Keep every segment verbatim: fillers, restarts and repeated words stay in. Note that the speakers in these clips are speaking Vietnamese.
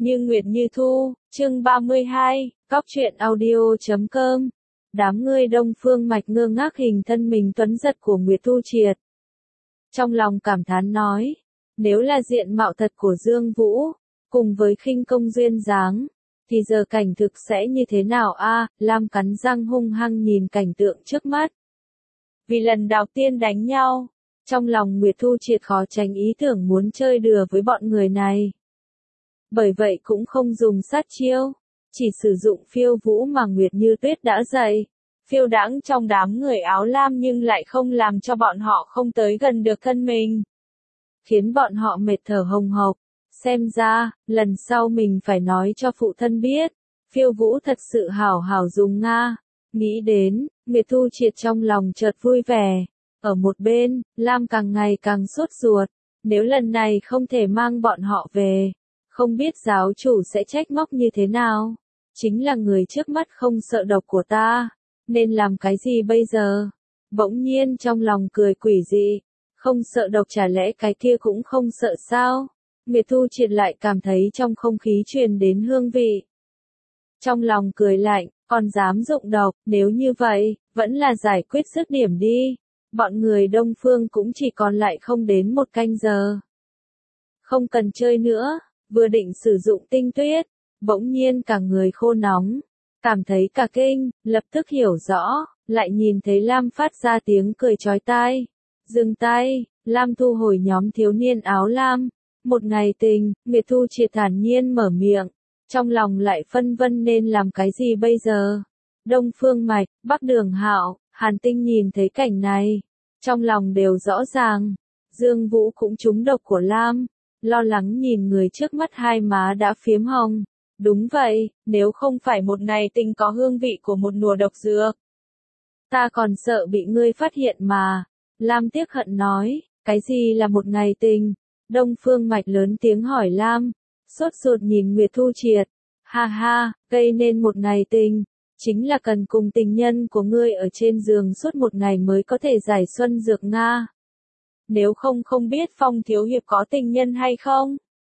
Như Nguyệt Như Thu, chương ba mươi hai, Góc truyện audio chấm com. Đám người Đông Phương Mạch ngơ ngác hình thân mình tuấn giật của Nguyệt Thu Triệt. Trong lòng cảm thán nói, nếu là diện mạo thật của Dương Vũ, cùng với khinh công duyên dáng, thì giờ cảnh thực sẽ như thế nào a? À, Lam cắn răng hung hăng nhìn cảnh tượng trước mắt. Vì lần đầu tiên đánh nhau, trong lòng Nguyệt Thu Triệt khó tránh ý tưởng muốn chơi đùa với bọn người này. Bởi vậy cũng không dùng sát chiêu, chỉ sử dụng phiêu vũ mà Nguyệt Như Tuyết đã dạy. Phiêu đãng trong đám người áo lam nhưng lại không làm cho bọn họ không tới gần được thân mình. Khiến bọn họ mệt thở hồng hộc. Xem ra, lần sau mình phải nói cho phụ thân biết. Phiêu vũ thật sự hảo hảo dùng Nga. Nghĩ đến, Nguyệt Thu Triệt trong lòng chợt vui vẻ. Ở một bên, Lam càng ngày càng sốt ruột. Nếu lần này không thể mang bọn họ về, không biết giáo chủ sẽ trách móc như thế nào. Chính là người trước mắt không sợ độc của ta, nên làm cái gì bây giờ? Bỗng nhiên trong lòng cười quỷ dị, không sợ độc chả lẽ cái kia cũng không sợ sao? Nguyệt Thu Triệt lại cảm thấy trong không khí truyền đến hương vị. Trong lòng cười lạnh, còn dám dụng độc, nếu như vậy, vẫn là giải quyết dứt điểm đi. Bọn người Đông Phương cũng chỉ còn lại không đến một canh giờ. Không cần chơi nữa. Vừa định sử dụng tinh tuyết, bỗng nhiên cả người khô nóng, cảm thấy cả kinh, lập tức hiểu rõ, lại nhìn thấy Lam phát ra tiếng cười chói tai. Dừng tay, Lam thu hồi nhóm thiếu niên áo lam. Một ngày tình, Nguyệt Thu Triệt thản nhiên mở miệng, trong lòng lại phân vân nên làm cái gì bây giờ. Đông Phương Mạch, Bắc Đường Hạo, Hàn Tinh nhìn thấy cảnh này, trong lòng đều rõ ràng. Dương Vũ cũng trúng độc của Lam. Lo lắng nhìn người trước mắt hai má đã phiếm hồng. Đúng vậy, nếu không phải một ngày tình có hương vị của một nùa độc dược, ta còn sợ bị ngươi phát hiện mà. Lam tiếc hận nói, cái gì là một ngày tình? Đông Phương Mạch lớn tiếng hỏi Lam, sốt ruột nhìn Nguyệt Thu Triệt. Ha ha, gây nên một ngày tình, chính là cần cùng tình nhân của ngươi ở trên giường suốt một ngày mới có thể giải xuân dược Nga. Nếu không không biết Phong thiếu hiệp có tình nhân hay không?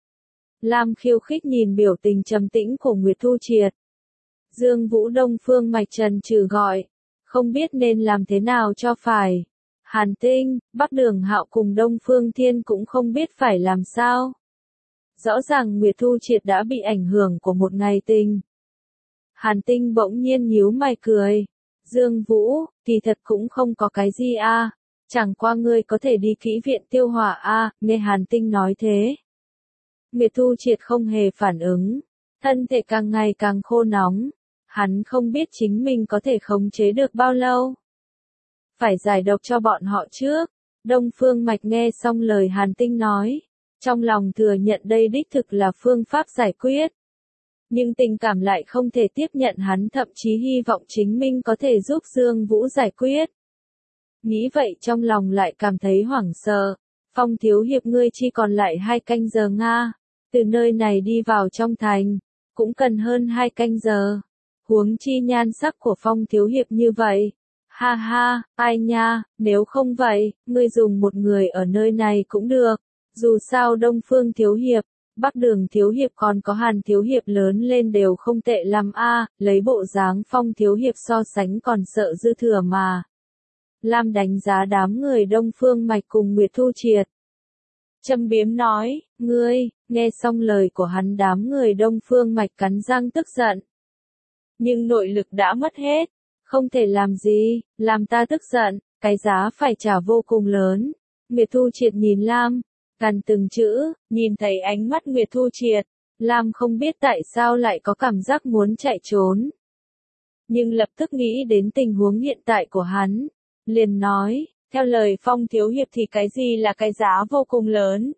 Lam khiêu khích nhìn biểu tình trầm tĩnh của Nguyệt Thu Triệt. Dương Vũ Đông Phương Mạch trần trừ gọi, không biết nên làm thế nào cho phải. Hàn Tinh, Bắc Đường Hạo cùng Đông Phương Thiên cũng không biết phải làm sao. Rõ ràng Nguyệt Thu Triệt đã bị ảnh hưởng của một ngày tình. Hàn Tinh bỗng nhiên nhíu mày cười. Dương Vũ, kỳ thật cũng không có cái gì a. À. Chẳng qua ngươi có thể đi kỹ viện tiêu hỏa a, à, nghe Hàn Tinh nói thế. Nguyệt Thu Triệt không hề phản ứng, thân thể càng ngày càng khô nóng, hắn không biết chính mình có thể khống chế được bao lâu. Phải giải độc cho bọn họ trước. Đông Phương Mạch nghe xong lời Hàn Tinh nói, trong lòng thừa nhận đây đích thực là phương pháp giải quyết. Nhưng tình cảm lại không thể tiếp nhận, hắn thậm chí hy vọng chính mình có thể giúp Dương Vũ giải quyết. Nghĩ vậy trong lòng lại cảm thấy hoảng sợ. Phong thiếu hiệp ngươi chỉ còn lại hai canh giờ Nga. Từ nơi này đi vào trong thành, cũng cần hơn hai canh giờ. Huống chi nhan sắc của Phong thiếu hiệp như vậy. Ha ha, ai nha, nếu không vậy, ngươi dùng một người ở nơi này cũng được. Dù sao Đông Phương thiếu hiệp, Bắc Đường thiếu hiệp còn có Hàn thiếu hiệp lớn lên đều không tệ lắm a, à, lấy bộ dáng Phong thiếu hiệp so sánh còn sợ dư thừa mà. Lam đánh giá đám người Đông Phương Mạch cùng Nguyệt Thu Triệt. Châm biếm nói, ngươi, nghe xong lời của hắn đám người Đông Phương Mạch cắn răng tức giận. Nhưng nội lực đã mất hết, không thể làm gì, làm ta tức giận, cái giá phải trả vô cùng lớn. Nguyệt Thu Triệt nhìn Lam, gần từng chữ, nhìn thấy ánh mắt Nguyệt Thu Triệt, Lam không biết tại sao lại có cảm giác muốn chạy trốn. Nhưng lập tức nghĩ đến tình huống hiện tại của hắn. Liền nói, theo lời Phong thiếu hiệp thì cái gì là cái giá vô cùng lớn?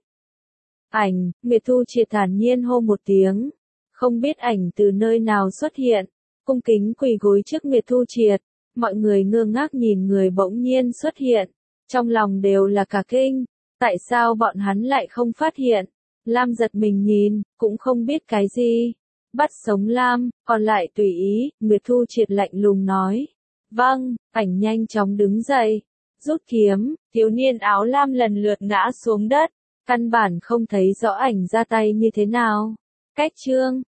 Ảnh, Nguyệt Thu Triệt thản nhiên hô một tiếng. Không biết ảnh từ nơi nào xuất hiện, cung kính quỳ gối trước Nguyệt Thu Triệt. Mọi người ngơ ngác nhìn người bỗng nhiên xuất hiện. Trong lòng đều là cả kinh. Tại sao bọn hắn lại không phát hiện? Lam giật mình nhìn, cũng không biết cái gì. Bắt sống Lam, còn lại tùy ý, Nguyệt Thu Triệt lạnh lùng nói. Vâng, ảnh nhanh chóng đứng dậy, rút kiếm, thiếu niên áo lam lần lượt ngã xuống đất, căn bản không thấy rõ ảnh ra tay như thế nào. Cách chương